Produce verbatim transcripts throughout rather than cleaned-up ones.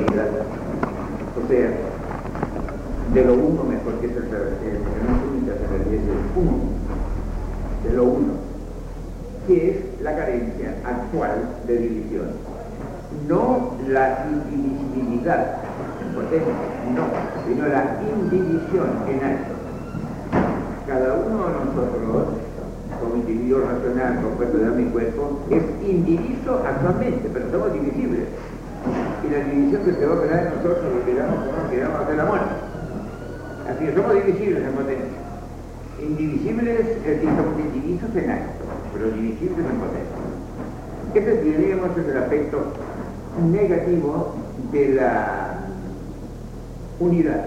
dualidad. O sea, de lo uno mejor que es el saber, que no es única, en realidad es el uno, de lo uno, que es la carencia actual de división. No la indivisibilidad en potencia, no, sino la indivisión en acto. Cada uno de nosotros, como individuo racional, compuesto de alma y cuerpo, es indiviso actualmente, pero somos divisibles. Y la división que se va a operar en nosotros, lo queramos o no queramos hacer la muerte. Así que somos divisibles en potencia. Indivisibles, es decir, somos indivisos en acto, pero divisibles en potencia. Este, diríamos, es el aspecto negativo de la unidad.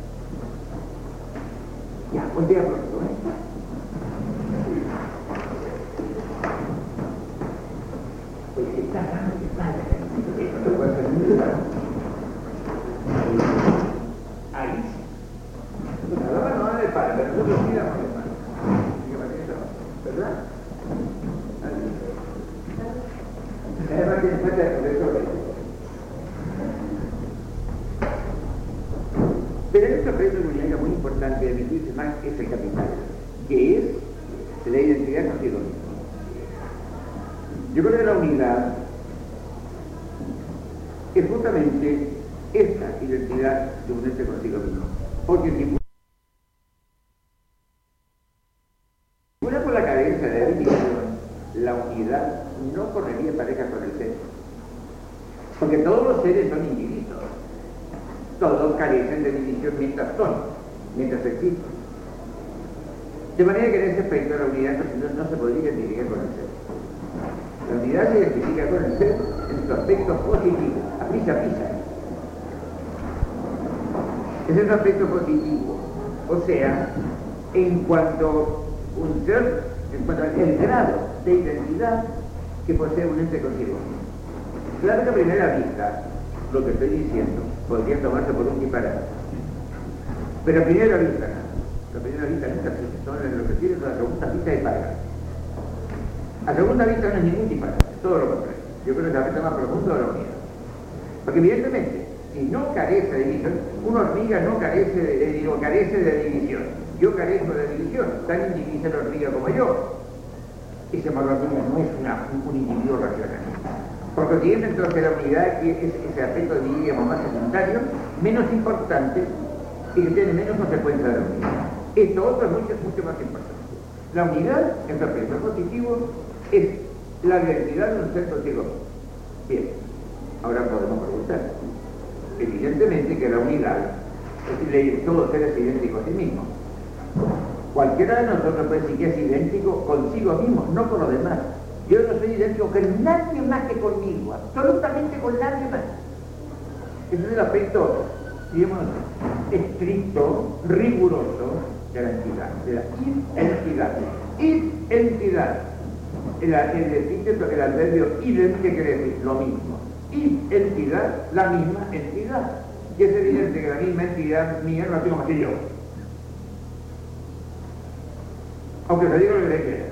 Ya, voltea pronto, ¿eh? Pues está raro que padre, esto puede ser muy raro. Ahí sí. La dama no habla de padre, pero nosotros sí damos de padre. ¿Verdad? Además tiene falta de profesores. Pero en este aspecto de unidad muy importante de mi juicio más es el capital, que es la identidad consigo mismo. Yo creo que la unidad es justamente esta identidad de unirse consigo mismo. Porque si fuera por la carencia de división, la unidad no correría pareja con el ser. Porque todos los seres son individuos. Todos carecen de división mientras son, mientras existen. De manera que en ese aspecto la unidad no, no se podría identificar con el ser. La unidad se identifica con el ser en su aspecto positivo, a prisa, a prisa. Ese es un aspecto positivo, o sea, en cuanto un ser, en cuanto al grado de identidad que posee un ente consigo. Claro que a primera vista, lo que estoy diciendo podría tomarse por un disparate. Pero a primera vista, a primera vista nunca existe, son lo que tiene la segunda vista de paga. A segunda vista no es ningún disparate, todo lo contrario. Yo creo que es el aspecto más profundo de la unidad. Porque evidentemente, si no carece de división, una hormiga no carece de, digo, carece de división. Yo carezco de división, tan indivisa la hormiga como yo. Ese hormiga no es una, un individuo racional. Por consiguiente, entonces, la unidad que es ese aspecto, diríamos, más secundario, menos importante y que tiene menos consecuencias de la unidad. Esto otro es mucho, mucho más importante. La unidad, en su aspecto positivo, es la identidad de un ser consigo. Bien, ahora podemos preguntar. Evidentemente que la unidad es decir, todo ser es idéntico a sí mismo. Cualquiera de nosotros puede decir que es idéntico consigo mismo, no con los demás. Yo no soy idéntico con nadie más que conmigo, absolutamente con nadie más. Ese es el aspecto, digamos, estricto, riguroso de la entidad, de la identidad. Identidad. El, el epíteto, el adverbio idem, que quiere decir lo mismo. Identidad, la misma entidad. Y es evidente que la misma entidad mía no la tengo más que yo. Aunque se diga lo que le quiera.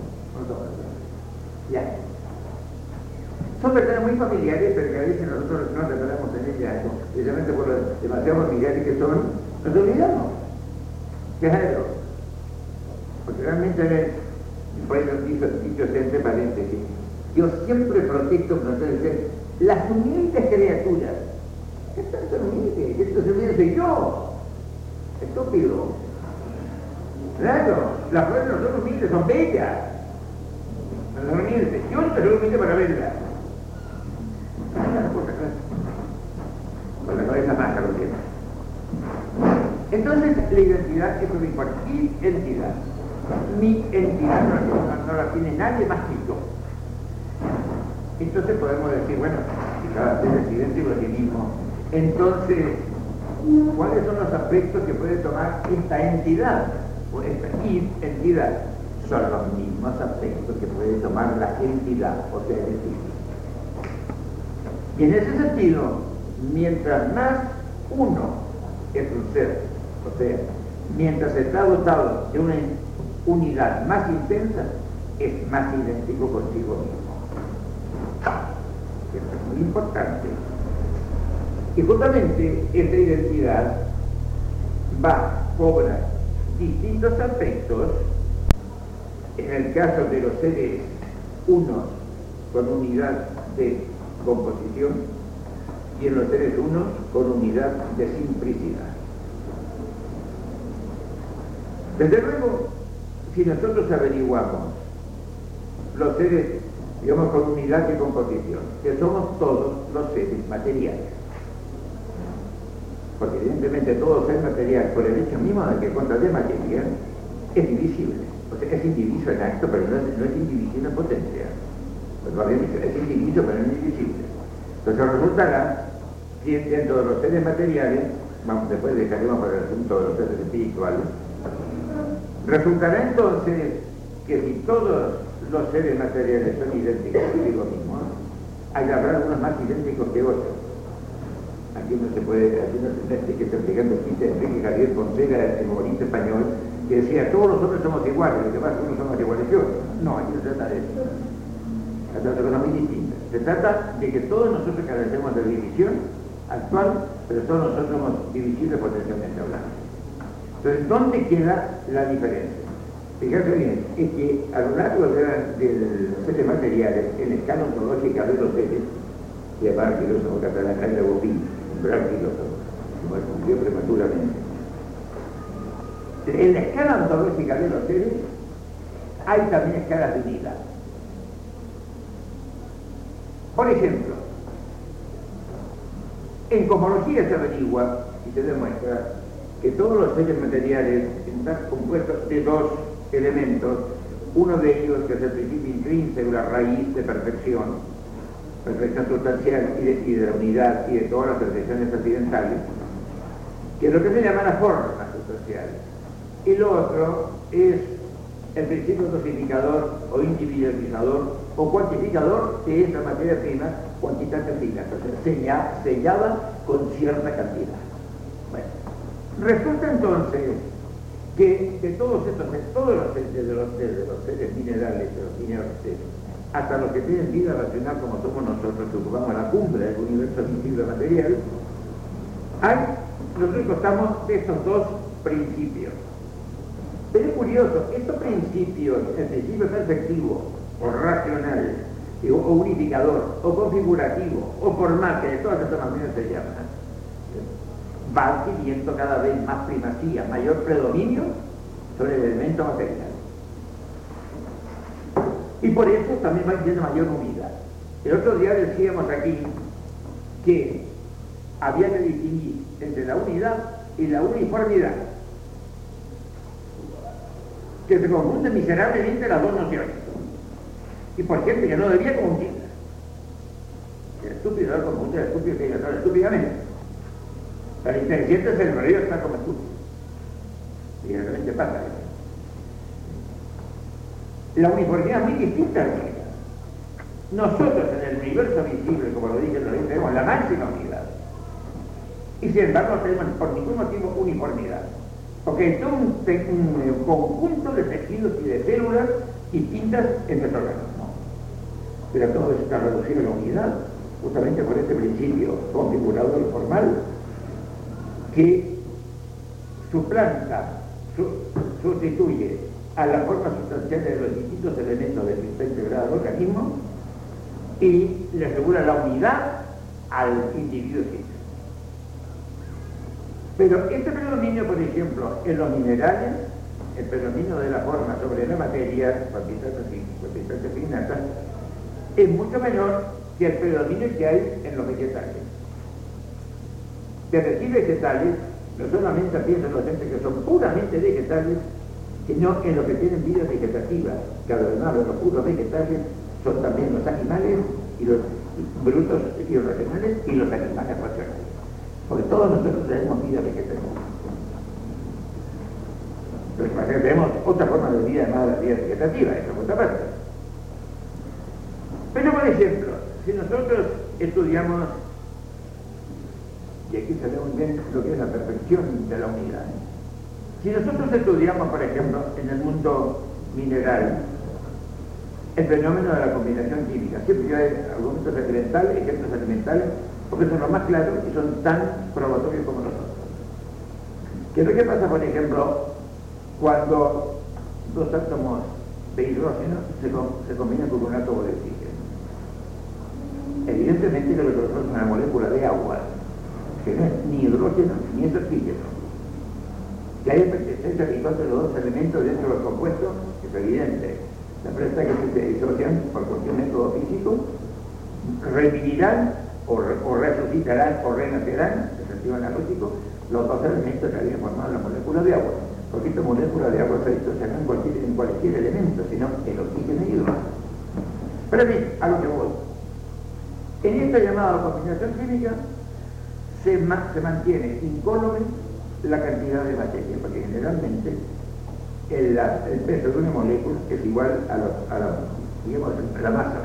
Ya. Son personas muy familiares, pero que a veces nosotros no reparamos en ellas, precisamente por los demasiado familiares que son, nos olvidamos. Claro. Porque realmente, por eso dicho, dicho entre paréntesis, yo siempre protesto con ustedes, las humildes criaturas. ¿Qué son humildes? Estos humildes soy yo. Estúpido. Claro, las flores no son humildes, son bellas. No son humildes. Yo no soy humilde para verlas. Con la cabeza más lo tiene. Entonces, la identidad es muy importante. Identidad. Mi entidad no, no, no la tiene nadie más que yo. Entonces podemos decir, bueno, si cada ser es idéntico a sí mismo, entonces, ¿cuáles son los aspectos que puede tomar esta entidad? O esta entidad son los mismos aspectos que puede tomar la entidad, o sea, el espíritu. Y en ese sentido, mientras más uno es un ser, o sea, mientras está dotado de una unidad más intensa, es más idéntico consigo mismo. Esto es muy importante. Y justamente esta identidad va, cobra distintos aspectos, en el caso de los seres unos con unidad de composición y en los seres unos con unidad de simplicidad. Desde luego, si nosotros averiguamos los seres, digamos, con unidad de composición, que somos todos los seres materiales, porque evidentemente todo ser material, por el hecho mismo de que consta de materia, es divisible. O sea, es indiviso en acto, pero no es, no es indivisible en potencia. Pues todavía es indiviso, pero no es indivisible. Entonces resultará, si dentro de los seres materiales, vamos, después dejaremos por el asunto de los seres espirituales, resultará entonces que si todos los seres materiales son idénticos consigo mismos, hay que haber algunos más idénticos que otros. Aquí no se puede, aquí no se que está explicando aquí Enrique Javier Fonseca, el humorista español, que decía, todos los hombres somos iguales, los demás unos somos iguales que otros. No, aquí no se trata de eso. Se trata de cosas muy distintas. Se trata de que todos nosotros carecemos de división actual, pero todos nosotros somos divisibles potencialmente hablando. Entonces, ¿dónde queda la diferencia? Fíjate bien, es que a lo largo de, la, de los seres materiales, en la escala ontológica de los seres, se llama el filósofo catalán Jaime Bobín, un gran filósofo, como él cumplió prematuramente. En la escala ontológica de los seres hay también escalas de unidad. Por ejemplo, en cosmología se averigua y se demuestra que todos los seres materiales están compuestos de dos elementos, uno de ellos que es el principio intrínseco, la raíz de perfección, perfección sustancial y de, y de la unidad y de todas las perfecciones accidentales, que es lo que se llama la forma sustancial. Y lo otro es el principio dosificador o individualizador o cuantificador, que es la materia prima cuantitativa, o sea, sellada con cierta cantidad. Bueno, resulta entonces que de todos estos, de todos los, de los, de los seres minerales, de los inertes, hasta los que tienen vida racional como somos nosotros, que ocupamos la cumbre del universo visible material, hay, nosotros estamos de estos dos principios. Pero es curioso, estos principios, el principio perceptivo o racional, o unificador, o configurativo, o formal, que de todas estas maneras se llaman, va adquiriendo cada vez más primacía, mayor predominio sobre el elemento material. Y por eso también va adquiriendo mayor unidad. El otro día decíamos aquí que había que distinguir entre la unidad y la uniformidad, que se confunden miserablemente las dos nociones. Y por gente que no debía confundirlas. El estúpido no confunde al estúpido que ignora estúpidamente. El inteligente es el marido está como estúpido. Y realmente pasa eso. La uniformidad es muy distinta a la unidad. Nosotros en el universo visible, como lo dije, tenemos la máxima unidad. Y sin embargo no tenemos por ningún motivo uniformidad. Porque es todo un, un conjunto de tejidos y de células distintas en nuestro organismo. Pero todo eso está reducido a la unidad, justamente por este principio configurador formal, que suplanta, su, sustituye a la forma sustancial de los distintos elementos del sistema integrado del organismo y le asegura la unidad al individuo físico. Pero este predominio, por ejemplo, en los minerales, el predominio de la forma sobre la materia, cuantitativas finitas, es mucho menor que el predominio que hay en los vegetales. De decir vegetales, no solamente piensan los gente que son puramente vegetales, sino en los que tienen vida vegetativa, que además de los puros vegetales son también los animales y los brutos y los racionales y los animales racionales. Porque todos nosotros tenemos vida vegetativa. Pero tenemos otra forma de vida llamada la vida vegetativa, eso por otra parte. Pero por ejemplo, si nosotros estudiamos, y aquí sabemos bien lo que es la perfección de la unidad, si nosotros estudiamos, por ejemplo, en el mundo mineral, el fenómeno de la combinación química, siempre que hay argumentos elementales, ejemplos elementales, porque son los más claros y son tan probatorios como nosotros. ¿Qué es lo que pasa, por ejemplo, cuando dos átomos de hidrógeno se, se combinan con un átomo de oxígeno? Evidentemente lo que nosotros es una molécula de agua, que no es ni hidrógeno ni es oxígeno. Que haya pertenencia habitual de los dos elementos dentro de los compuestos es evidente. La prueba es que se disocian por cualquier método físico, revivirán o, re, o resucitarán o renacerán, en sentido analógico, los dos elementos que habían formado la molécula de agua. Porque esta molécula de agua se disociará en cualquier, en cualquier elemento, sino el oxígeno y hidrógeno. Pero bien, a lo que voy. En esta llamada combinación química se, ma se mantiene incólume la cantidad de materia, porque generalmente el, la, el peso de una molécula es igual a, los, a, la, digamos, a la masa.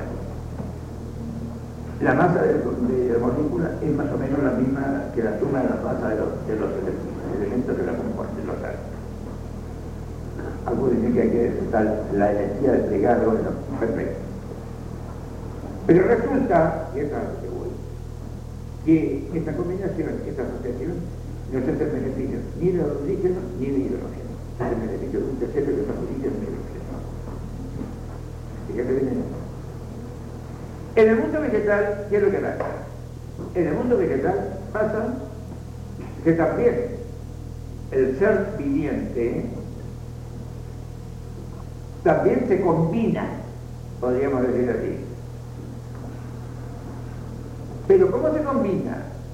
La masa de, de la molécula es más o menos la misma que la suma de la masa de los, de los elementos que la componen, los átomos. Algunos dicen que hay que dar la energía desplegada, bueno, perfecto. Pero resulta, y es a lo que voy, que esta combinación, esta asociación, no es el beneficio ni de oxígeno ni de hidrógeno. Es el beneficio de un tercero que son oxígeno y hidrógeno. Fíjate bien. En el mundo vegetal, ¿qué es lo que pasa? En el mundo vegetal pasa que también el ser viviente también se combina, podríamos decir así. Pero ¿cómo se combina?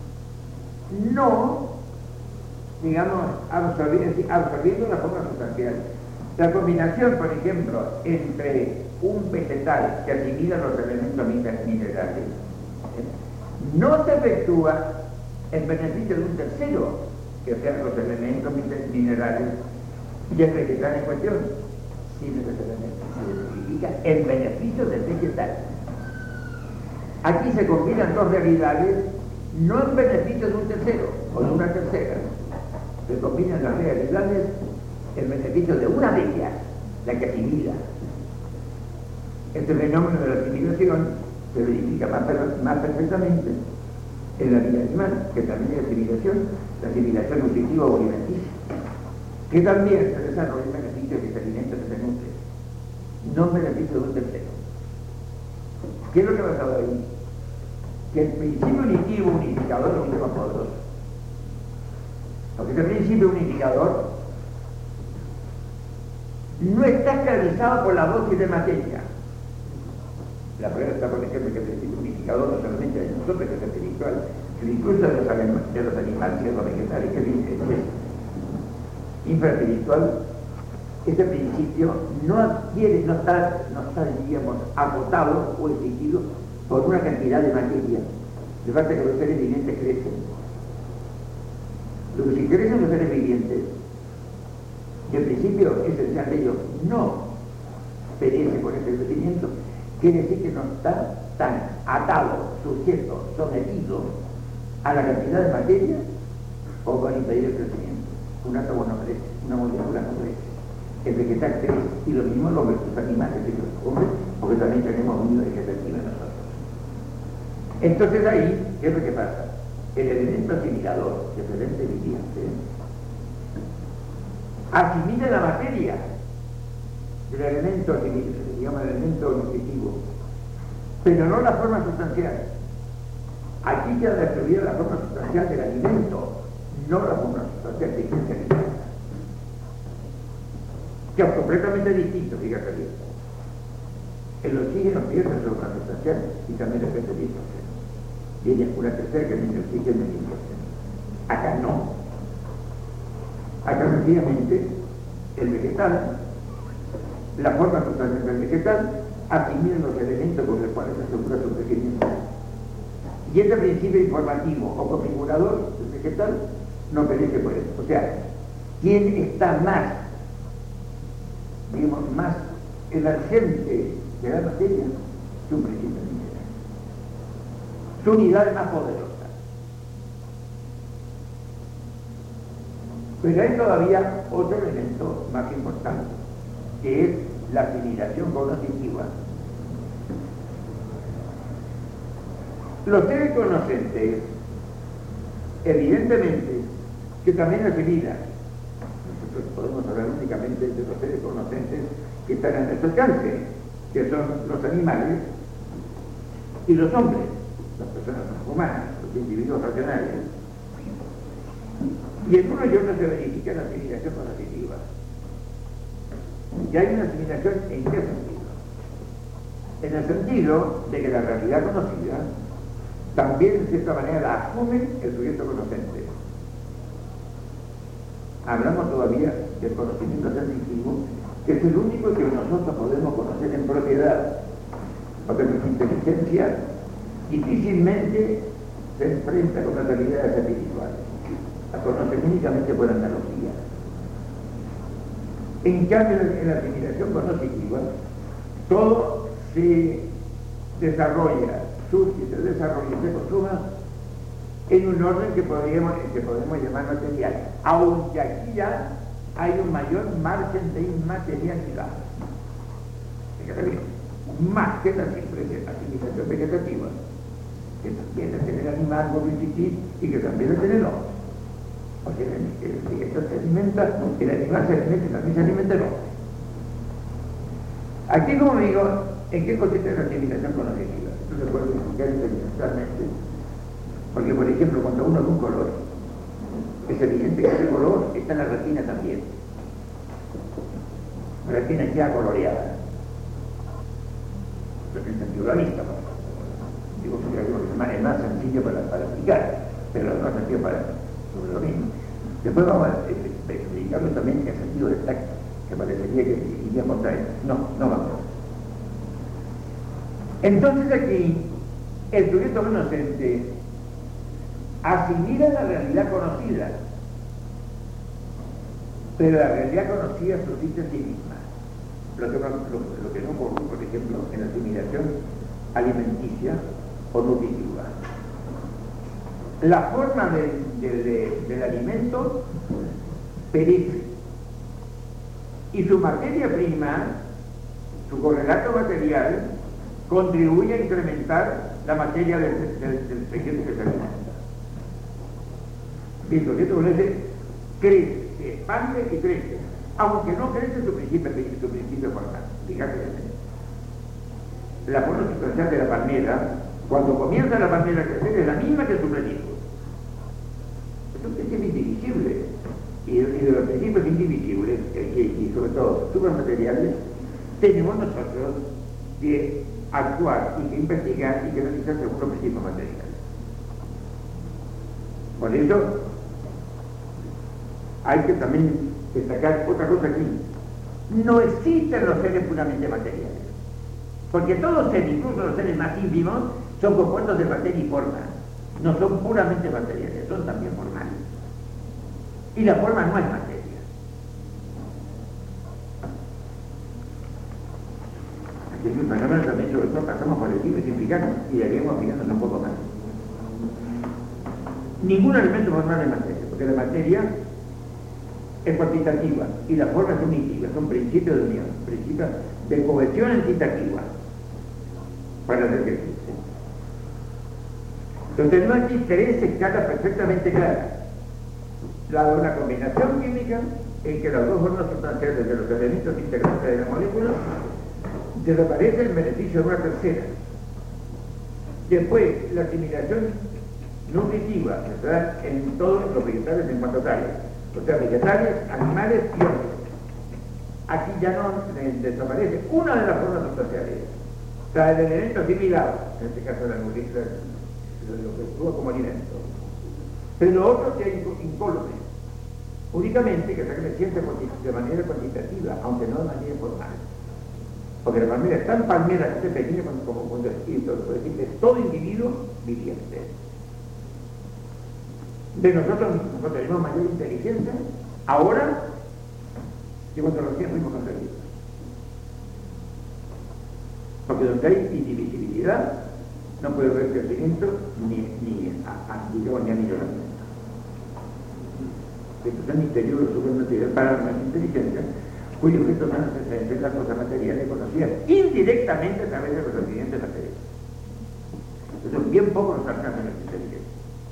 No, digamos, absorbiendo, absorbiendo la forma sustancial. La combinación, por ejemplo, entre un vegetal que asimila los elementos minerales, ¿eh? no se efectúa en beneficio de un tercero, que sean los elementos minerales y el vegetal en cuestión, sino que se identifica en beneficio del vegetal. Aquí se combinan dos realidades, no en beneficio de un tercero o de una tercera. Se combinan las realidades en beneficio de una de ellas, la que asimila. Este fenómeno de la asimilación se verifica más, más perfectamente en la vida animal, que también es asimilación, la asimilación nutritiva o alimenticia, que también se desarrolla en beneficio de que se alimenta, que se nutre, no en beneficio de un tercero. ¿Qué es lo que ha pasado ahí? Que el principio unitivo unificador es un tema poderoso. Porque ese principio unificador no está esclavizado por la dosis de materia. La prueba está, por ejemplo, que el principio unificador no solamente de nosotros, que es espiritual, sino incluso de los, de los animales y de los vegetales, que es, es infraespiritual. Este principio no adquiere, no está, no está, diríamos, agotado o exigido por una cantidad de materia. De falta que los seres vivientes crecen. Lo que si crecen los seres vivientes, y el principio esencial de ellos no perece por ese crecimiento, quiere decir que no está tan atado, sujeto, sometido a la cantidad de materia o para impedir el crecimiento. Un átomo no crece, una molécula no crece. El vegetal crece, y lo mismo los, los animales y los hombres, porque también tenemos un nivel vegetativo en nosotros. Entonces ahí, ¿qué es lo que pasa? El elemento asimilador, que es el ente viviente, asimila la materia del elemento, se llama el elemento nutritivo, pero no la forma sustancial. Aquí queda destruida la forma sustancial del alimento, no la forma sustancial de quien se alimenta. Que es completamente distinto, fíjate bien. El oxígeno pierde su forma sustancial y también depende de hidrógeno. Viene una tercera que es el oxígeno y el hidrógeno. Acá no. Acá sencillamente el vegetal, la forma sustancial del vegetal, asimila los elementos con los cuales se asegura su crecimiento. Y ese principio informativo o configurador del vegetal no perece por eso. O sea, ¿quién está más, digamos, más emergente de la materia? Su principio mineral. Su unidad es más poderosa. Pero hay todavía otro elemento más importante, que es la asimilación cognitiva. Los seres conocentes, evidentemente, que también asimilan. Nosotros podemos hablar únicamente de los seres conocentes que están a nuestro alcance, que son los animales y los hombres, las personas humanas, los individuos racionales. Y en uno y otro se verifica la asimilación positiva. Y hay una asimilación ¿en qué sentido? En el sentido de que la realidad conocida también en cierta manera la asume el sujeto conocente. Hablamos todavía del conocimiento sensitivo, que es el único que nosotros podemos conocer en propiedad, porque nuestra inteligencia difícilmente se enfrenta con las realidades espirituales, la conoce únicamente por analogía. En cambio, en la asimilación cognitiva, todo se desarrolla, surge, se desarrolla y se consuma en un orden que podríamos, que podemos llamar material, aunque aquí ya hay un mayor margen de inmaterialidad. Fíjate bien, más que la simple asimilación vegetativa, que también la tiene el animal por existir y que también la tiene el hombre. Porque el, el, el, se alimenta, el animal se alimenta y también se alimenta el hombre. Aquí, como digo, ¿en qué consiste la asimilación cognitiva? Esto se puede explicar experimentalmente. Porque, por ejemplo, cuando uno ve un color, es evidente que ese color está en la retina también. La retina queda coloreada. Pero en sentido de la vista, ¿no? Digo, es más sencillo para, para explicar, pero es más sencillo para sobre lo mismo. Después vamos a explicarlo también en el sentido del tacto, que parecería que iría a contra él. No, no vamos. Entonces aquí, el sujeto conocente asimila la realidad conocida, pero la realidad conocida subsiste en sí misma. Lo que, no, lo, lo que no ocurre, por ejemplo, en la asimilación alimenticia o nutritiva. La forma del, del, del alimento perece y su materia prima, su correlato material, contribuye a incrementar la materia del, del, del tejido que se alimenta. Y el sujeto crece, se expande y crece, aunque no crece su principio, su principio formal. Fíjate, la forma sustancial de la palmera, cuando comienza la palmera a crecer, es la misma que su principio. Es un principio indivisible. Y, y de los principios indivisibles, y, y sobre todo supermateriales, tenemos nosotros que actuar y que investigar y que realizar según los principios materiales. Por eso, hay que también destacar otra cosa aquí. No existen los seres puramente materiales. Porque todos seres, incluso los seres más ínfimos, son compuestos de materia y forma. No son puramente materiales, son también formales. Y la forma no es materia. Aquí es un panorama también, sobre todo pasamos por el libro sin fijarnos y deberíamos fijarnos un poco más. Ningún elemento formal es materia, porque la materia es cuantitativa y la forma es unitiva, son principios de unión, principios de cohesión entitativa para hacer que existe. Entonces no hay tres escalas perfectamente claras. La de una combinación química en que las dos formas sustanciales de los elementos integrantes de la molécula desaparece en beneficio de una tercera. Después, la asimilación nutritiva que se da en todos los vegetales en cuanto tales, o sea, vegetales, animales y hombres. Aquí ya no eh, desaparece una de las formas sustanciales. O sea, el elemento asimilado, en este caso la nutrición, lo que actúa como alimento. Pero lo otro que es incólume, únicamente que se creciente de manera cuantitativa, aunque no de manera formal. Porque la palmera es tan palmera que se pequeña como cuando es espíritu, es decir, es todo individuo viviente. De nosotros mismos tenemos mayor inteligencia ahora que cuando recién fuimos concebidos. Porque donde hay indivisibilidad no puede haber crecimiento ni, ni, a, a, digamos, ni anillamiento. Esto es misterioso supermaterial para nuestra inteligencia, cuyo objeto más es las cosas materiales conocidas indirectamente a través de los accidentes materiales. Eso es bien poco nos alcanza nuestra inteligencia.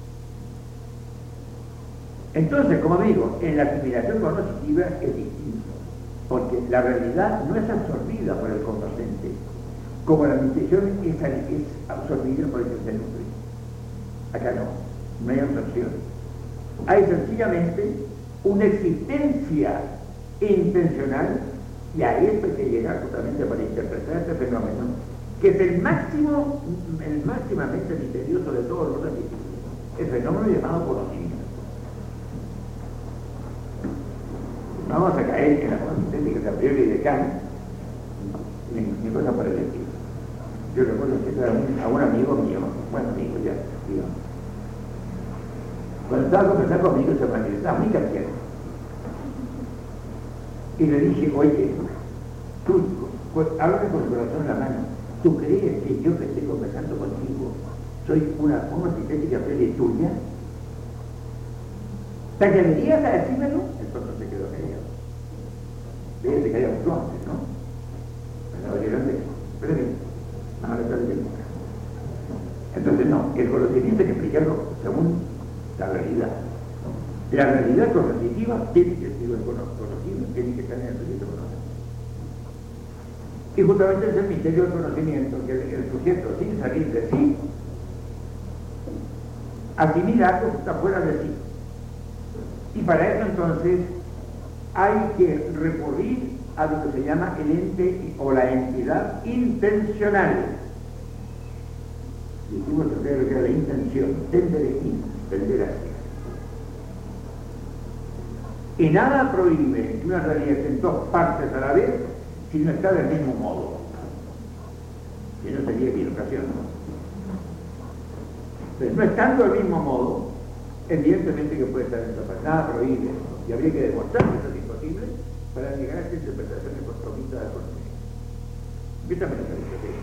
Entonces, como digo, en la asimilación cognitiva es distinto, porque la realidad no es absorbida por el conocente, como la nutrición es, es absorbida por el que se nutre. Acá no, no hay absorción. Hay sencillamente una existencia intencional, y a esto hay que llegar justamente para interpretar este fenómeno, que es el máximo, el máximamente misterioso de todos los científicos, el fenómeno llamado conocimiento. Vamos a caer en la forma sintética a priori de Kant, ni, ni cosa por el estilo. Yo recuerdo que era un, a un amigo mío, bueno amigo ya, digo, cuando estaba conversando conmigo se me estaba muy cambiado. Y le dije, oye, tú, pues, háblame con el corazón en la mano, ¿tú crees que yo que estoy conversando contigo soy una forma sintética a priori tuya? ¿Te atreverías a decírmelo? Entonces se quedó callado. Fíjate que haya un antes, ¿no? Pero grande, pero bien, ahora está de tiempo. Entonces no, el conocimiento hay que explicarlo según la realidad. La realidad cognitiva tiene que ser el conocido, tiene que estar en el sujeto conocido. Y justamente es el misterio del conocimiento, que el, el sujeto, sin salir de sí, asimila algo que está fuera de sí. Y para eso entonces hay que recurrir a lo que se llama el ente o la entidad intencional. Dijimos que era la intención, tender in, tender hacia. Y nada prohíbe que una realidad esté en dos partes a la vez si no está del mismo modo. Si no sería equivocación, ¿no? Entonces, no estando del mismo modo, evidentemente que puede estar en dos partes. Nada prohíbe. Y habría que demostrar que eso es imposible para llegar a esta interpretación de compromiso del conocimiento. Yo también lo he dicho.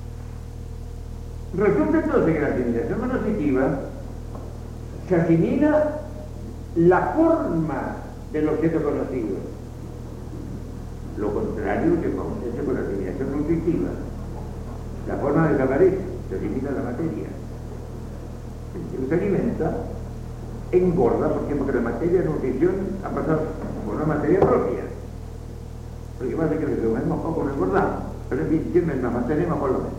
Resulta entonces que la asimilación cognitiva se asimila la forma del objeto conocido. Lo contrario que acontece con la asimilación nutritiva. La forma desaparece, se asimila la materia. El que se alimenta engorda, ¿por qué? Porque la materia de nutrición ha pasado por una materia propia. Porque pasa que le comemos poco, no engordamos, pero en fin, siempre nos mantenemos por lo menos.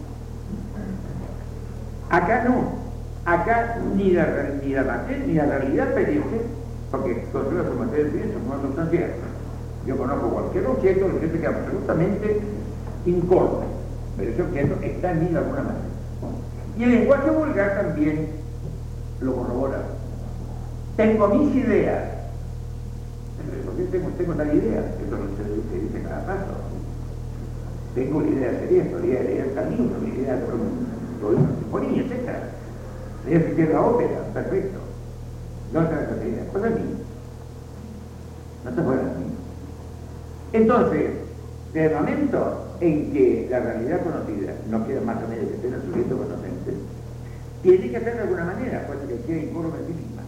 Acá no, acá ni la, ni la materia ni la realidad perece, porque controla su materia de bien, son sustancias. Yo conozco cualquier objeto, el objeto que es absolutamente incómodo, pero ese objeto está en mí de alguna manera. Y el lenguaje vulgar también lo corrobora. Tengo mis ideas. ¿Por qué tengo, tengo tal idea? Esto no se, se dice cada paso. Tengo una idea de hacer esto, la idea de leer tal libro, la idea de todo una sinfonía, etcétera. La idea de hacer la ópera, perfecto. No te das idea, pues a mí. No te fueras a mí. Entonces, desde el momento en que la realidad conocida no queda más o menos que esté en el sujeto conocente, tiene que hacer de alguna manera, pues que quede incómodo en sí misma.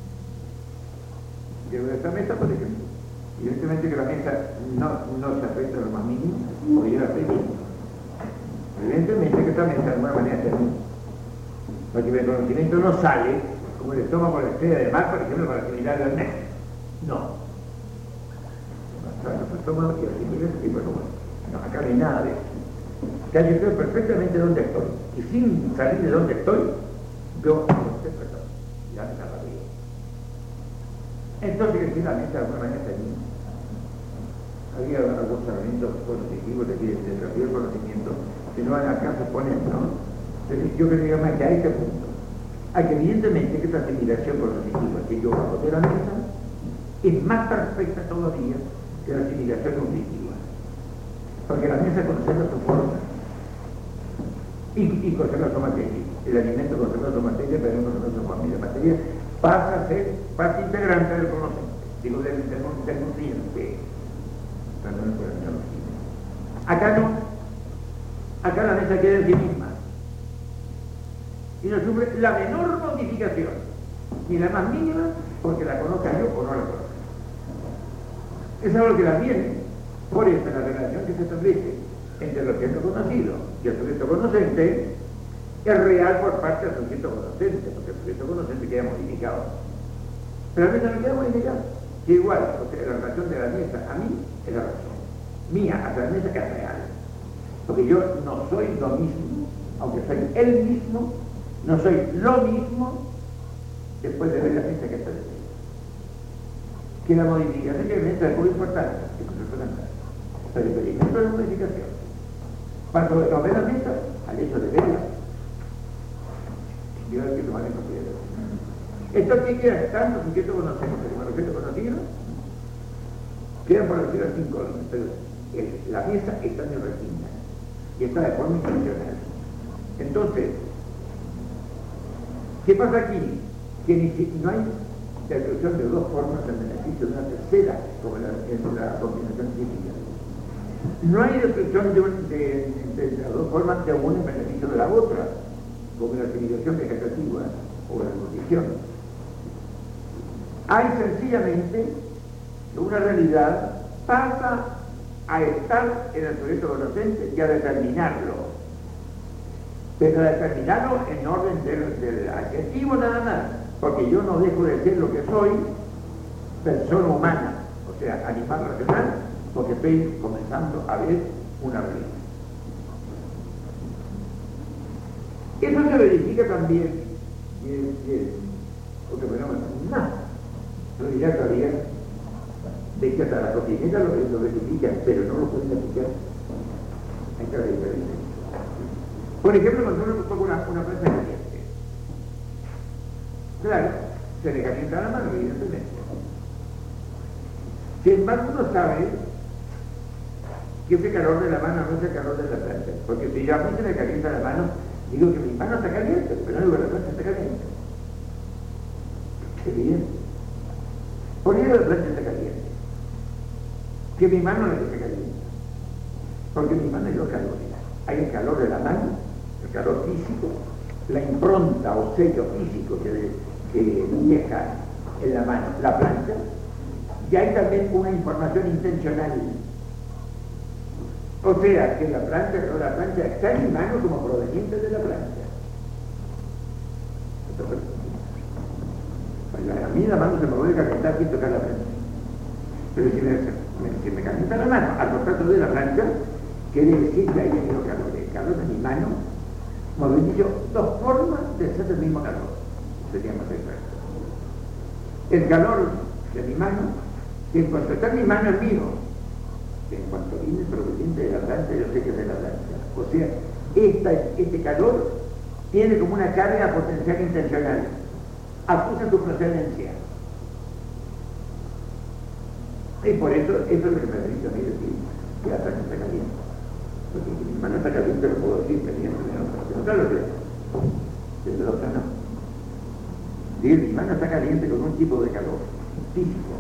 Yo veo esta mesa, por ejemplo. Evidentemente que la mesa no, no se afecta a lo más mínimo, porque yo la estoy viendo. Evidentemente que esta mesa de alguna manera está en mí. Porque el conocimiento no sale como el estómago de la estrella de mar, por ejemplo, para asimilar la mesa. No. El estómago y asimilar ese tipo de cosas. No, acá no hay nada de eso. Ya yo sé perfectamente dónde estoy. Y sin salir de dónde estoy, yo no sé perdón. Ya me la barrigo. Entonces, que si la mesa de alguna manera está en mí. Había algunos argumentos positivos de desafío del conocimiento que no en acá se ponen, ¿no? Entonces yo creo más que a este punto hay que evidentemente que esta asimilación cognitiva que yo hago de la mesa es más perfecta todavía que la asimilación nutritiva, porque la mesa conserva su forma y, y conserva su materia, el alimento conserva su materia, pero no conserva su forma, y la materia pasa a ser parte integrante del conocimiento, digo del, del, del nutriente. Acá no, acá la mesa queda en sí misma y no sufre la menor modificación, ni la más mínima, porque la conozca yo o no la conozca. Es algo que la tiene, por eso la relación que se establece entre el objeto conocido y el sujeto conocente es real por parte del sujeto conocente, porque el sujeto conocente queda modificado. Pero la mesa no queda modificada. Que igual, o sea, la relación de la mesa a mí es la razón. Mía hacia la mesa que es real. Porque yo no soy lo mismo, aunque soy el mismo, no soy lo mismo después de ver la mesa que está de mí. Que la modificación que me entra es muy importante, es fundamental. Pero el experimento de la modificación, cuando lo ve la mesa, al hecho de verla, yo hay que tomar en consideración. Esto que queda tanto sujeto conocemos como el objeto conocido, quedan por decirlo cinco, pero el, la mesa está en retina y está de forma intencional. Entonces, ¿qué pasa aquí? Que ni si, no hay destrucción de dos formas en beneficio de una tercera, como la, en la combinación física. No hay destrucción de, un, de, de las dos formas de una en beneficio de la otra, como la civilización vegetativa o la nutrición. Hay sencillamente que una realidad pasa a estar en el sujeto conocente y a determinarlo, pero a determinarlo en orden del, del adjetivo nada más, porque yo no dejo de ser lo que soy, persona humana, o sea, animal racional, porque estoy comenzando a ver una realidad. Eso se verifica también, y es, es otro fenómeno más, no dirá todavía, de que hasta la cocineta lo, lo verifican, pero no lo pueden aplicar. Hay que ver diferencia. Por ejemplo, cuando uno toca una, una presa caliente, claro, se le calienta la mano, evidentemente. Sin embargo, uno sabe que ese calor de la mano no es el calor de la plancha, porque si yo a mí se me calienta la mano, digo que mi mano está caliente, pero no digo que la plancha está caliente. Es evidente. Por ello la plancha está caliente. Que mi mano no está caliente. Porque mi mano es los calores. Hay el calor de la mano, el calor físico, la impronta o sello físico que, que deja en la mano la plancha, y hay también una información intencional. O sea, que la plancha, o la plancha está en mi mano como proveniente de la plancha. A mí la mano se me puede calentar sin tocar la plancha. Pero si me, me, si me calienta la mano al contacto de la plancha, quiere decir que ahí hay los calores. El calor de mi mano, como habéis dicho, dos formas de ser del mismo calor. Sería más exacto. El calor de mi mano, que en cuanto está en mi mano es mío, que en cuanto viene proveniente de la plancha, yo sé que es de la plancha. O sea, esta, este calor tiene como una carga potencial intencional. Acusa tu procedencia. Y por eso, eso es lo que me permite a mí decir que la plancha está caliente. Porque si mi mano está caliente, lo puedo decir teniendo de otra. Pero claro que desde la otra no. Si mi mano está caliente con un tipo de calor físico.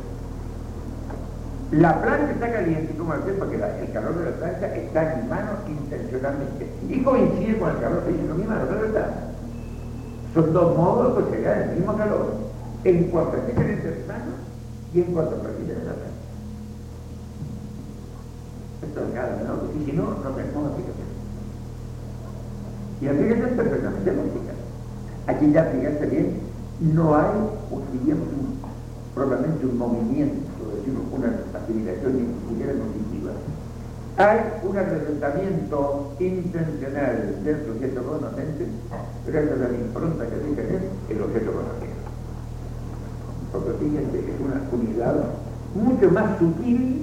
La plancha está caliente, ¿cómo hacer? Porque la, el calor de la plancha está en mi mano intencionalmente. Y coincide con el calor físico de mi mano, ¿no es verdad? Son dos modos de llegar al mismo calor, en cuanto esté caliente de mi mano y en cuanto proviene de la plancha. Esto es cada menor, porque si no, no tenemos aplicación. Y la aplicación es perfectamente lógica. Aquí ya, fíjense bien, no hay, diríamos, un, probablemente un movimiento, decimos, una asimilación ni siquiera nutritiva. Hay un arrepentimiento intencional del sujeto conocente gracias a la impronta que deja en él el objeto conocido. Porque fíjense que es una unidad mucho más sutil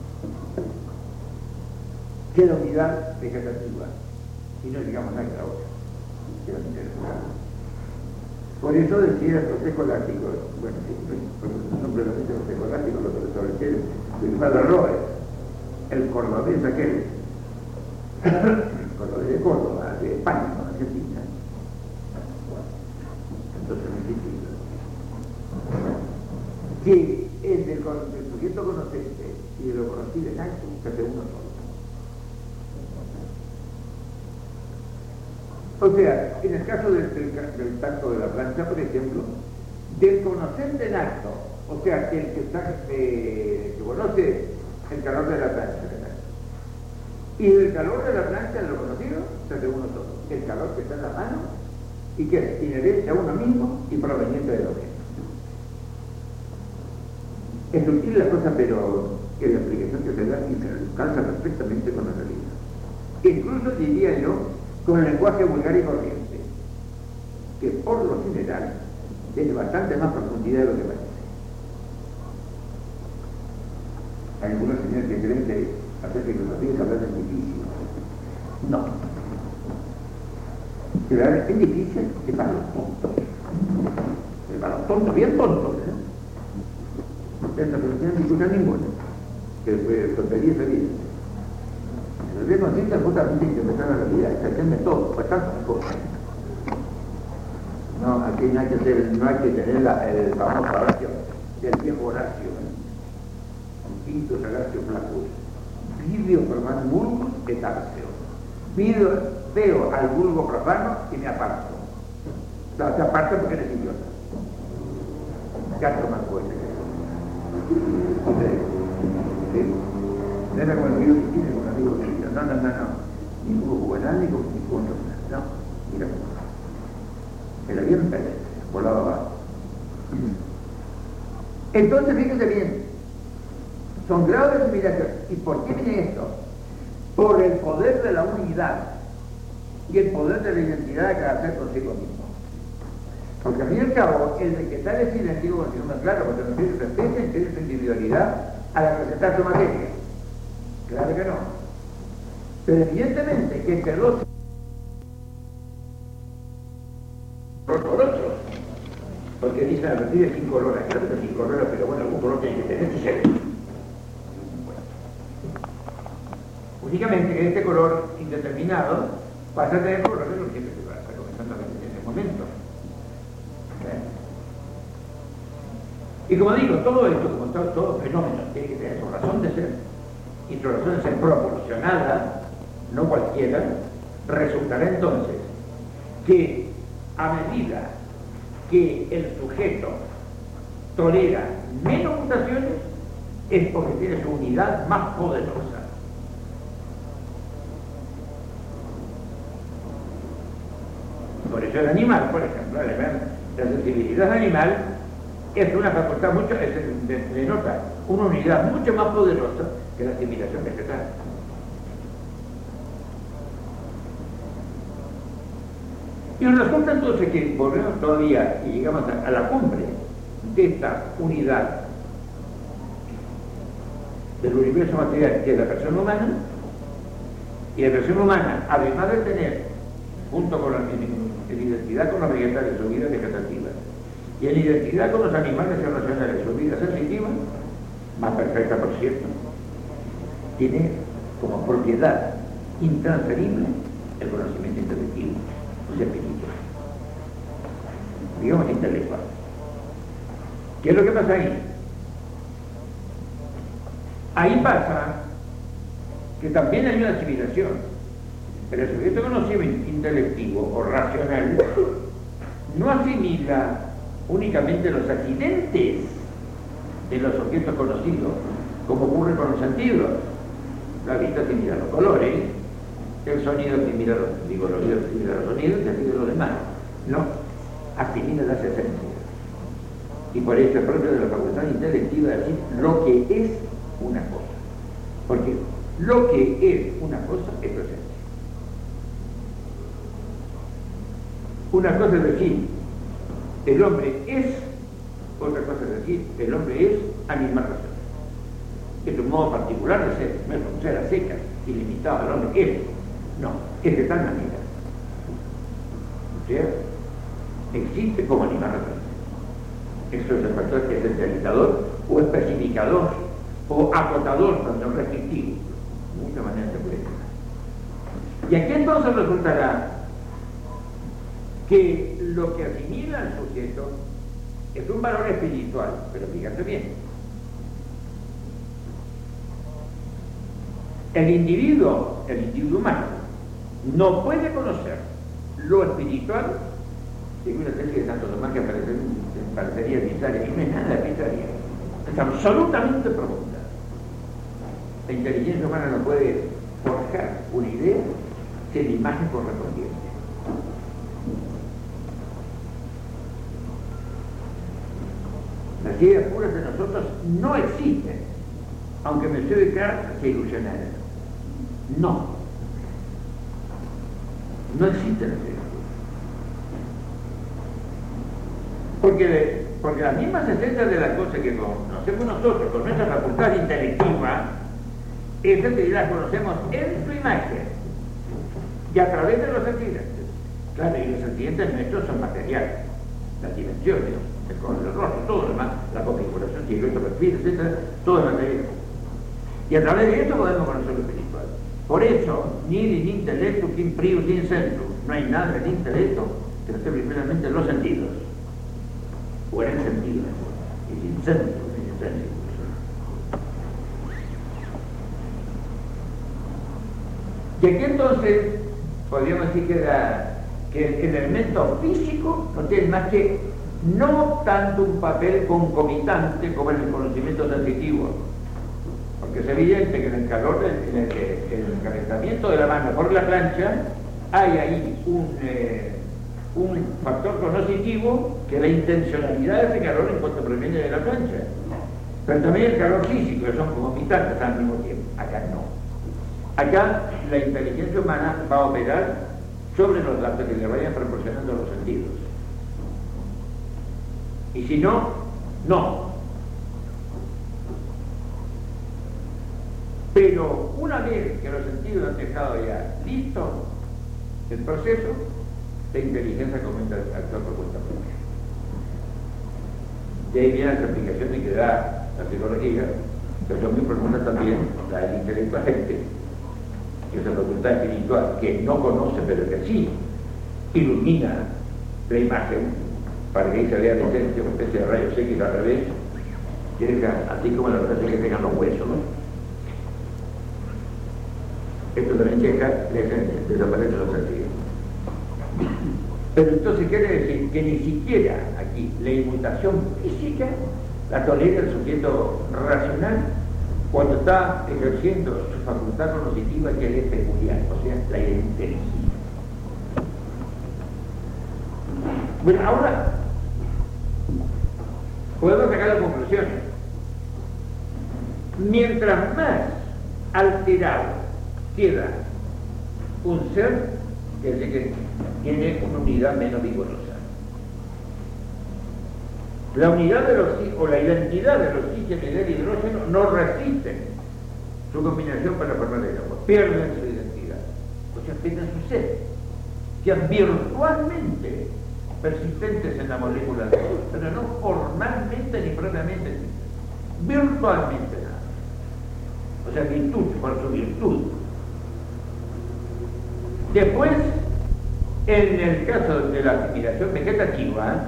que la unidad vegetativa, y no digamos nada que la otra, que la intelectual. Por eso decía el Consejo Escolástico, bueno, sí, el nombre del Consejo Escolástico lo establecieron el padre Roes, el cordobés aquel, el cordobés de Córdoba, de España, no Argentina. Entonces me dice que el del, del sujeto conocente y de lo conocido en acto se hace uno solo. O sea, en el caso del, del, del tacto de la plancha, por ejemplo, del conocente en acto, o sea, el que, está, eh, que conoce el calor de la plancha, ¿verdad? Y del calor de la plancha, de lo conocido, se hace uno solo. el calor que está en la mano y que es inherente a uno mismo y proveniente del objeto. Es sutil la cosa, pero que la explicación que se da y se calza perfectamente con la realidad. Incluso diría yo con el lenguaje vulgar y corriente, que por lo general tiene bastante más profundidad de lo que parece. Hay algunos señores que creen que hacer filosofía es hablar es difícil. No. Pero es difícil, es para los tontos. Es para los tontos, bien tontos, ¿eh? Esta filosofía no discuta ninguna. Que fue tontería esa vida. El bien consiste en justamente interpretar la realidad, extenderme todo, pues tantas cosas. No, aquí no hay que, hacer, no hay que tener la, el famoso Horacio, del viejo Horacio, ¿eh? Un quinto Horacio Flaccus. Video profano vulgus et arceo. Video, veo al vulgo profano y me aparto. O sea, te aparto porque eres idiota. Gato más fuerte que eso. ¿Sí? No era como el río que tiene con amigos que dicen, no, no, no, no. Ni hubo juvenal ni con ningún otro. No, mira cómo. El avión pedestre, volaba abajo. Entonces, fíjense bien, son grados de asimilación. ¿Y por qué viene esto? Por el poder de la unidad y el poder de la identidad de cada ser consigo mismo. Porque al fin y al cabo, el de que tal es idéntico consigo mismo, claro, porque no tiene su especie, tiene su individualidad al representar su materia. Claro que no. Pero evidentemente que entre dos colorosos, porque dicen a partir de cinco colores, claro que cinco colores, pero bueno, algún color tiene que tener, si se ve. Únicamente que este color indeterminado pasa a tener colores lo que siempre se pasa, comenzando en ese momento. ¿Eh? Y como digo, todo esto, como todo, todo fenómeno, tiene que tener su razón de ser, y su razón de ser proporcionada, no cualquiera, resultará entonces que a medida que el sujeto tolera menos mutaciones, es porque tiene su unidad más poderosa. Por eso el animal, por ejemplo, la sensibilidad animal es una facultad mucho, es, denota una unidad mucho más poderosa que la asimilación vegetal. Y resulta entonces que volvemos todavía y llegamos a, a la cumbre de esta unidad del universo material que es la persona humana, y la persona humana, además de tener, junto con la en identidad con los vegetales, su vida vegetativa, y en identidad con los animales irracionales, su vida sensitiva, más perfecta por cierto, tiene como propiedad intransferible el conocimiento intelectivo, o sea, espiritual, digamos intelectual. ¿Qué es lo que pasa ahí? Ahí pasa que también hay una asimilación, pero el sujeto conocimiento intelectivo o racional no asimila únicamente los accidentes de los objetos conocidos, como ocurre con los sentidos. La vista asimila los colores, el sonido asimila los, digo, los oídos asimila los sonidos y asimila los demás. No, asimila las esencias. Y por eso es propio de la facultad intelectiva decir lo que es una cosa. Porque lo que es una cosa es su esencia. Una cosa es decir, el hombre es, otra cosa es decir, el hombre es animal racional. Es un modo particular de ser, no es un ser a secas, ilimitado, el hombre es. No, es de tal manera. O sea, existe como animal racional. Eso es el factor esencializador o especificador o acotador, cuando es restrictivo. De muchas maneras se puede decir. Y aquí entonces resultará que lo que asimila al sujeto es un valor espiritual, pero fíjate bien. El individuo, el individuo humano, no puede conocer lo espiritual de una especie de Santo Tomás que parece, parecería arbitraria, y no es nada arbitraria, es absolutamente profunda. La inteligencia humana no puede forjar una idea sin imagen correspondiente. Las ideas puras de nosotros no existen, aunque M. Descartes se ilusionara. No. No existen las ideas puras. Porque, porque las mismas esencias de las cosas que conocemos nosotros con nuestra facultad intelectiva, esas las conocemos en su imagen y a través de los accidentes. Claro, y los accidentes nuestros son materiales, las dimensiones, el color del rostro, todo lo demás, la configuración, silueta, perfil, etcétera, todo es material. Y a través de esto podemos conocer lo espiritual. Por eso, nihil in intellectu quim prius in sensu, no hay nada en el intelecto que no esté primeramente en los sentidos, o en el sentido, y sin senso, sin senso. Y aquí entonces podríamos decir que, la, que el elemento físico no tiene más que no tanto un papel concomitante como en el conocimiento sensitivo, porque es evidente que en el calor, en el, en el calentamiento de la mano por la plancha, hay ahí un, eh, un factor cognitivo que es la intencionalidad de ese calor en cuanto proviene de la plancha, pero también el calor físico, que son concomitantes al mismo tiempo. Acá no. Acá la inteligencia humana va a operar sobre los datos que le vayan proporcionando los sentidos. Y si no, no. Pero una vez que los sentidos han dejado ya listo el proceso, la inteligencia comienza a actuar por cuenta propia. De ahí viene la explicación que da la psicología, que son muy profundas también, la del intelecto agente, que es la facultad espiritual que no conoce pero que sí ilumina la imagen para que ahí se vea la esencia, una especie de rayos X al revés, que deja, así como la verdad es que tengan los huesos, ¿no? Esto también deja la esencia, desaparece los sentidos. Pero entonces quiere decir que ni siquiera aquí la inmutación física la tolera el sujeto racional cuando está ejerciendo su facultad cognitiva, que es peculiar, o sea, la inteligencia. Bueno, ahora podemos sacar las conclusiones. Mientras más alterado queda un ser, que dice que tiene una unidad menos vigorosa. La unidad de los, o la identidad de los oxígeno y del hidrógeno no resisten su combinación para formar el agua, pierden su identidad, o sea, pierden su ser, quedan virtualmente persistentes en la molécula de agua, pero no formalmente ni propiamente, virtualmente nada. O sea, virtud por su virtud. Después, en el caso de la asimilación vegetativa,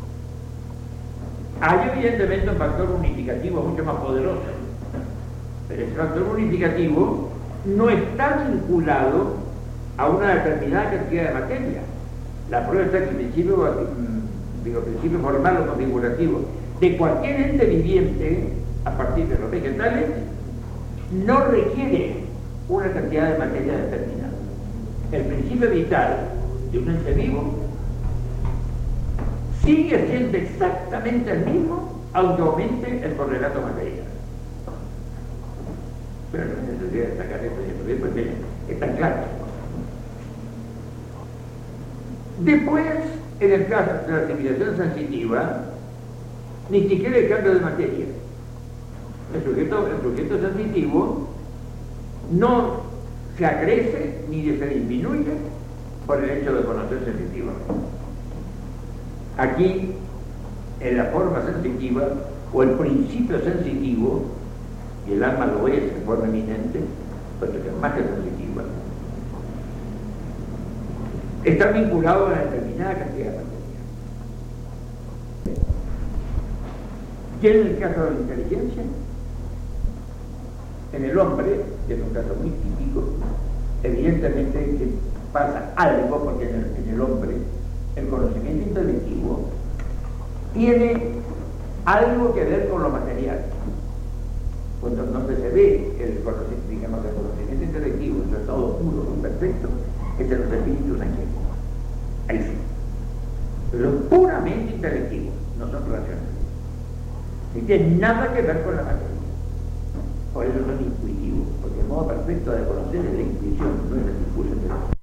hay evidentemente un factor unificativo mucho más poderoso, pero ese factor unificativo no está vinculado a una determinada cantidad de materia. La prueba está que el principio, digo, principio formal o configurativo de cualquier ente viviente, a partir de los vegetales, no requiere una cantidad de materia determinada. El principio vital de un ente vivo sigue siendo exactamente el mismo, aunque aumente el correlato material. Pero no es necesidad de destacar esto y esto bien, porque es tan claro. Después, en el caso de la asimilación sensitiva, ni siquiera el cambio de materia. El sujeto, el sujeto sensitivo no se acrece ni se disminuye por el hecho de conocer sensitivamente. Aquí, en la forma sensitiva, o el principio sensitivo, y el alma lo es en forma eminente, puesto que es más que sensitiva, está vinculado a una determinada cantidad de materia. Y en el caso de la inteligencia, en el hombre, que es un caso muy típico, evidentemente que pasa algo, porque en el, en el hombre el conocimiento intelectivo tiene algo que ver con lo material. Cuando donde se ve el conocimiento, digamos, el conocimiento intelectivo en su estado puro y perfecto, es en los espíritus angélicos. Ahí sí. Pero puramente intelectivos, no son racionales. No tiene nada que ver con la materia. Por eso son intuitivos, porque el modo perfecto de conocer es la intuición, no es el discurso de los.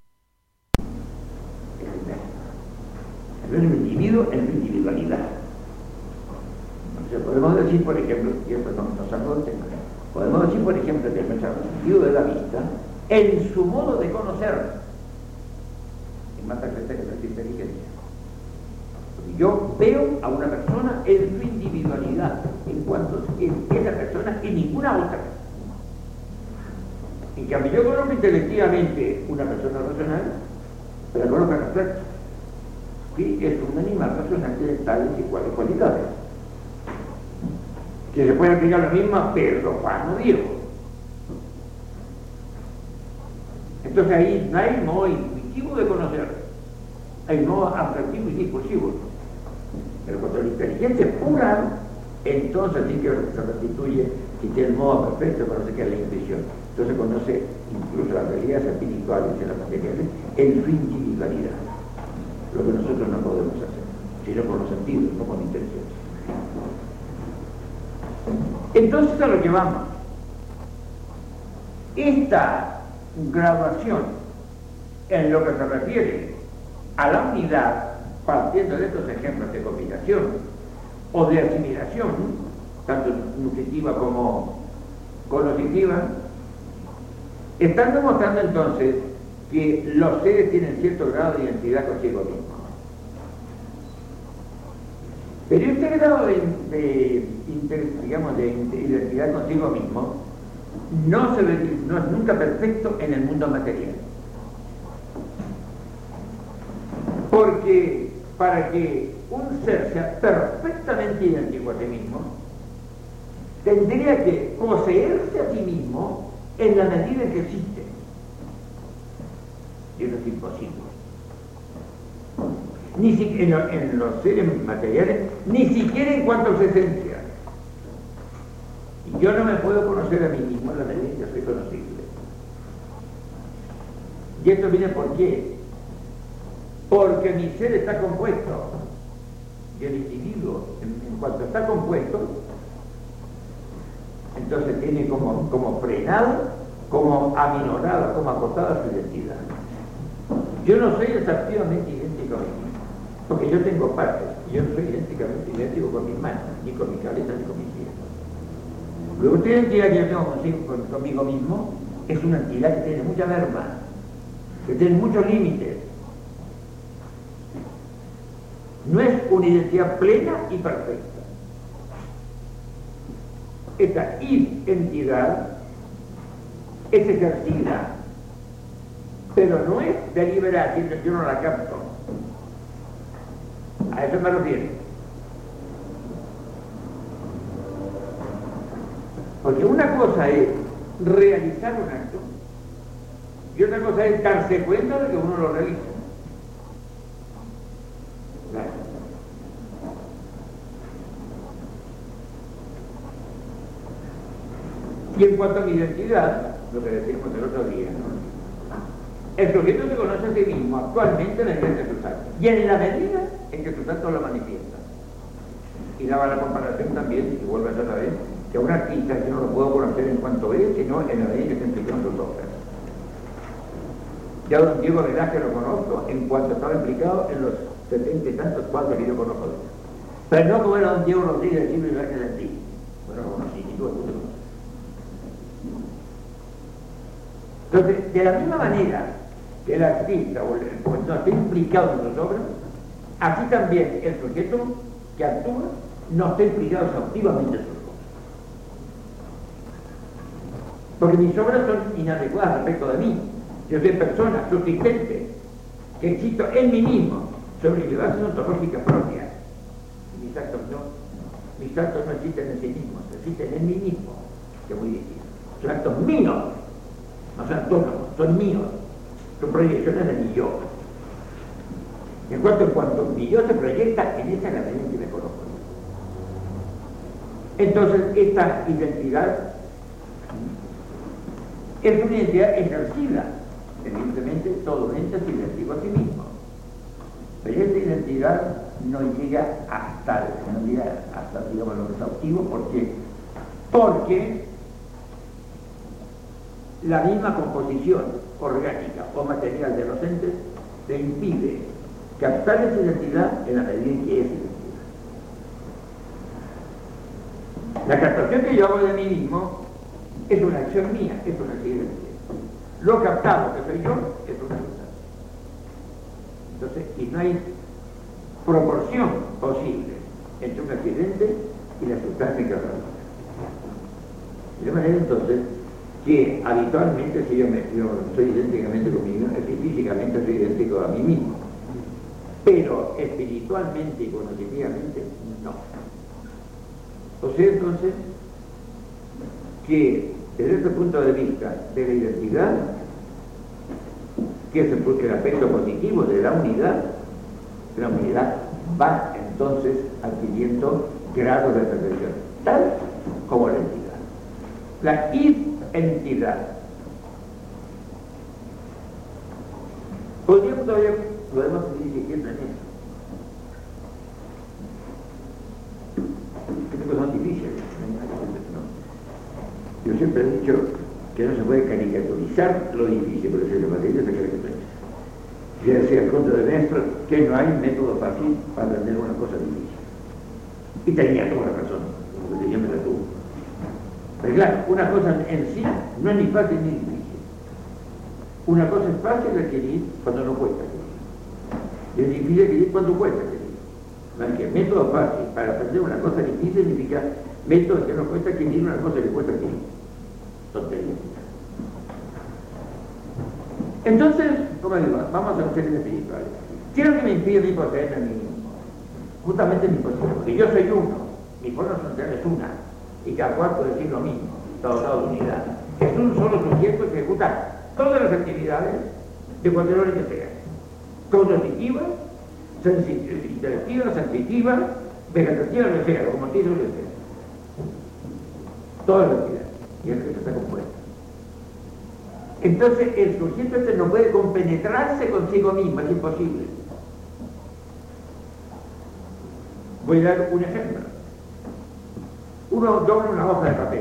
Es el verbo. El verbo individuo es la individualidad. Entonces podemos decir, por ejemplo, y esto no, no salgo del tema, podemos decir, por ejemplo, que nuestro sentido de la vista, en su modo de conocer, es más perfecta que nuestra inteligencia. Yo veo a una persona en su individualidad, en cuanto es esa persona y ninguna otra. En cambio, yo conozco intelectivamente una persona racional, pero la conozco en abstracto. Y es un animal racional de tales y cuales cualidades. Que se puede aplicar la misma, pero Juan no dijo. Entonces ahí no hay modo intuitivo de conocer, hay modo abstractivo y discursivo. Pero cuando la inteligencia es pura, entonces sí que se restituye y tiene el modo perfecto para que es la intuición. Entonces conoce incluso las realidades espirituales y las materiales en su individualidad. Lo que nosotros no podemos hacer, sino con los sentidos, no con intención. Entonces a lo que vamos. Esta graduación en lo que se refiere a la unidad, partiendo de estos ejemplos de combinación o de asimilación, tanto nutritiva como cognitiva, están demostrando entonces que los seres tienen cierto grado de identidad consigo mismos. Pero este grado de, de, de, digamos, de identidad consigo mismo no, se ve, no es nunca perfecto en el mundo material. Porque para que un ser sea perfectamente idéntico a sí mismo, tendría que poseerse a sí mismo en la medida en que existe. Y eso es imposible. Ni si, en, lo, en los seres materiales, ni siquiera en cuanto a su esencia. Y yo no me puedo conocer a mí mismo en la medida en que soy conocible. ¿Y esto viene por qué? Porque mi ser está compuesto, y el individuo, en, en cuanto está compuesto, entonces tiene como, como frenado, como aminorada, como acotada su identidad. Yo no soy exactamente idéntico a mí mismo, porque yo tengo partes, y yo no soy idénticamente idéntico con mis manos, ni con mi cabeza, ni con mis pies. Luego, esta identidad que yo tengo consigo, con, conmigo mismo, es una entidad que tiene mucha verba, que tiene muchos límites. No es una identidad plena y perfecta. Esta identidad es ejercida, pero no es deliberada, yo no la capto. A eso me refiero. Porque una cosa es realizar un acto y otra cosa es darse cuenta de que uno lo realiza. Claro. Y en cuanto a mi identidad, lo que decíamos el otro día, ¿no? El sujeto se conoce a sí mismo actualmente mediante sus actos, y en la medida en que sus actos lo manifiestan. Y daba la comparación también, y vuelvo a hacer otra vez, que a un artista yo no lo puedo conocer en cuanto es, sino en la medida en que se implicó en sus obras. Ya don Diego Velázquez lo conozco en cuanto estaba implicado en los setenta y tantos cuadros que yo conozco de él. Pero no como era don Diego Rodríguez de Silvio Velázquez de ti. Bueno, lo conocí, y tú lo conoces. Entonces, de la misma manera que el artista o el compositor está implicado en sus obras, así también el sujeto que actúa no está implicado exhaustivamente en sus obras. Porque mis obras son inadecuadas respecto de mí. Yo soy persona, subsistente, que existo en mí mismo, sobre ideas ontológicas propias. Y mis actos no, mis actos no existen en sí mismos, existen en mí mismo, que es muy distinto. Son actos míos, no son autónomos, son míos, son proyecciones de mi yo. En cuanto en cuanto mi yo se proyecta en esa cadena que me conozco. Entonces, esta identidad es una identidad ejercida. Evidentemente, todo ente es idéntico a sí mismo. Pero esta identidad no llega hasta, no llega hasta digamos, lo exhaustivo, porque, porque la misma composición orgánica o material de los entes te impide captar esa identidad en la medida en que es identidad. La captación que yo hago de mí mismo es una acción mía, es una accidente. Lo captado que soy yo es una cosa. Entonces, y no hay proporción posible entre un accidente y la sustancia que realiza. De manera entonces que habitualmente si yo, me, yo soy idénticamente conmigo, es que físicamente soy idéntico a mí mismo, pero espiritualmente y cognitivamente no. O sea entonces que desde este punto de vista de la identidad, que es el, el aspecto positivo de la unidad, la unidad va entonces adquiriendo grados de perfección, tal como la entidad. La identidad. Podríamos todavía, podemos seguir insistiendo en eso. Que son difíciles, ¿no? Yo siempre he dicho que no se puede caricaturizar lo difícil, pero si lo material se caricaturiza. Yo decía al conde de Néstor que no hay método fácil para aprender una cosa difícil. Y tenía toda la razón, como que yo me la tuvo. Pero claro, una cosa en sí no es ni fácil ni difícil. Una cosa es fácil de adquirir cuando no cuesta adquirir. Y es difícil adquirir cuando cuesta adquirir. Que método fácil para aprender una cosa difícil significa método que no cuesta adquirir una cosa que cuesta adquirir. Tontería. Entonces, como digo, vamos a los seres espirituales. ¿Qué es lo que me impide a mí poseerme a mí mismo? Justamente mi posición, porque yo soy uno, mi forma social es una, y cada cual puede decir lo mismo, todo grado de unidad. Es un solo sujeto que ejecuta todas las actividades de cualquier orden que sea. Cognitiva, intelectiva, sensitiva, vegetativa, lo que sea, locomotiva, lo que sea. Todas las actividades. Y es que está compuesta. Entonces el sujeto este no puede compenetrarse consigo mismo, es imposible. Voy a dar un ejemplo. Uno dobla una hoja de papel.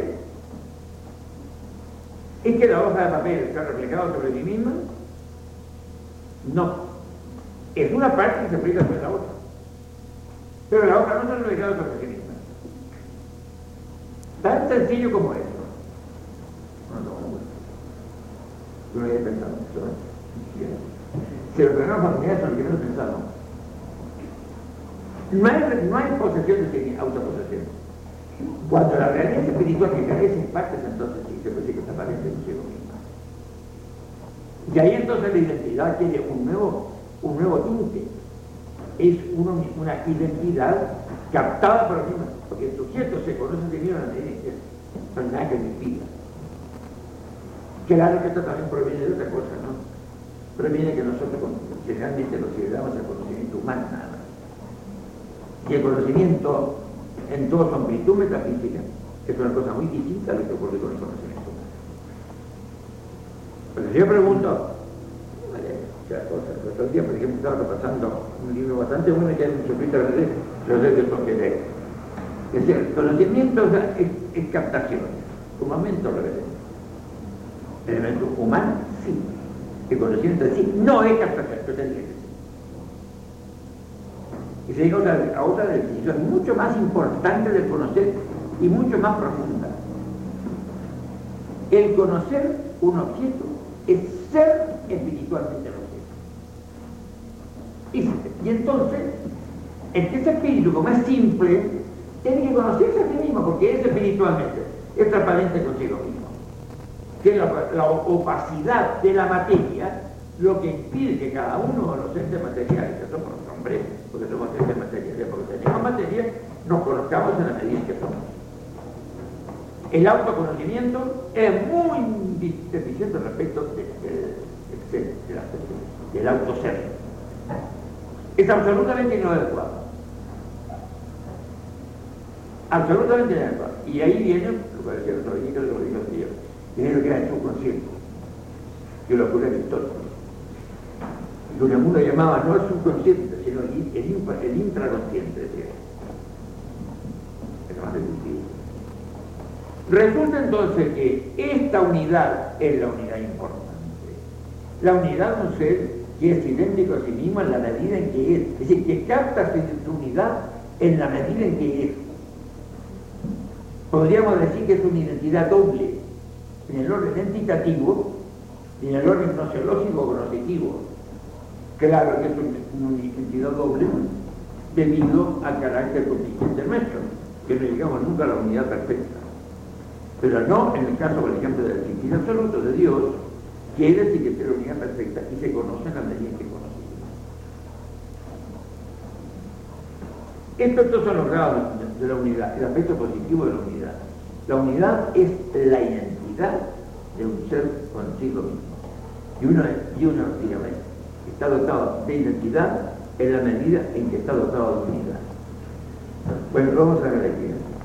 ¿Es que la hoja de papel está reflejada sobre sí misma? No. Es una parte que se aplica sobre la otra. Pero la hoja no está reflejada sobre sí misma. Tan sencillo como eso. No, no, no. Yo no había pensado en eso, ¿eh? Si los ordenados familiares son los que no he pensado. No hay, no hay posesión de autoposesión. Cuando la realidad espiritual que carece en partes, entonces sí se puede decir que está aparente consigo misma. Y ahí entonces la identidad tiene un nuevo, un nuevo tinte. Es uno, una identidad captada por el mismo, porque el sujeto se conoce a sí mismo en la medida que no hay nada que me impida. Claro que esto también proviene de otra cosa, ¿no? Proviene que nosotros generalmente consideramos el conocimiento humano nada más. Y el conocimiento en toda su amplitud metafísica es una cosa muy distinta a lo que ocurre con el conocimiento humano. Pero si yo pregunto, vale, muchas cosas. El otro día, por ejemplo, estaba repasando un libro bastante bueno que hay un chapito de los de Toquedec. Es decir, el conocimiento es, es captación, sumamente reverente. El elemento humano, sí. El conocimiento en sí no es captación, pero tendría que ser. Y se llega a otra, a otra definición mucho más importante del conocer y mucho más profunda. El conocer un objeto es ser espiritualmente el objeto. Y, y entonces, el que es espíritu, como es simple, tiene que conocerse a sí mismo, porque es espiritualmente, es transparente consigo mismo. Que la, la opacidad de la materia lo que impide que cada uno de los entes materiales, que somos los hombres, porque somos entes materiales, porque tenemos materia, nos conozcamos en la medida que somos. El autoconocimiento es muy deficiente respecto de, de, de, de, de la, de, del autoser. Es absolutamente inadecuado. Absolutamente inadecuado. Y ahí viene, lo que decía el otro día, que lo dijo el tío, viene lo que era el subconsciente, que lo ocurre en el todo. lo que uno llamaba no el subconsciente, sino el, el, el intraconsciente, decía. Es más definitivo. Resulta entonces que esta unidad es la unidad importante. La unidad de un ser que es idéntico a sí mismo en la medida en que es. Es decir, que capta su unidad en la medida en que es. Podríamos decir que es una identidad doble, en el orden entitativo y en el orden gnoseológico o cognitivo. Claro que es una identidad doble debido al carácter contingente nuestro, que no llegamos nunca a la unidad perfecta. Pero no en el caso, por ejemplo, del existir absoluto de Dios, quiere decir que es la unidad perfecta y se conoce en la medida en que conocemos. Estos, estos son los grados de la unidad, el aspecto positivo de la unidad. La unidad es la identidad de un ser consigo mismo. Y uno, y uno dígame, está dotado de identidad en la medida en que está dotado de unidad. Bueno, vamos a ver aquí.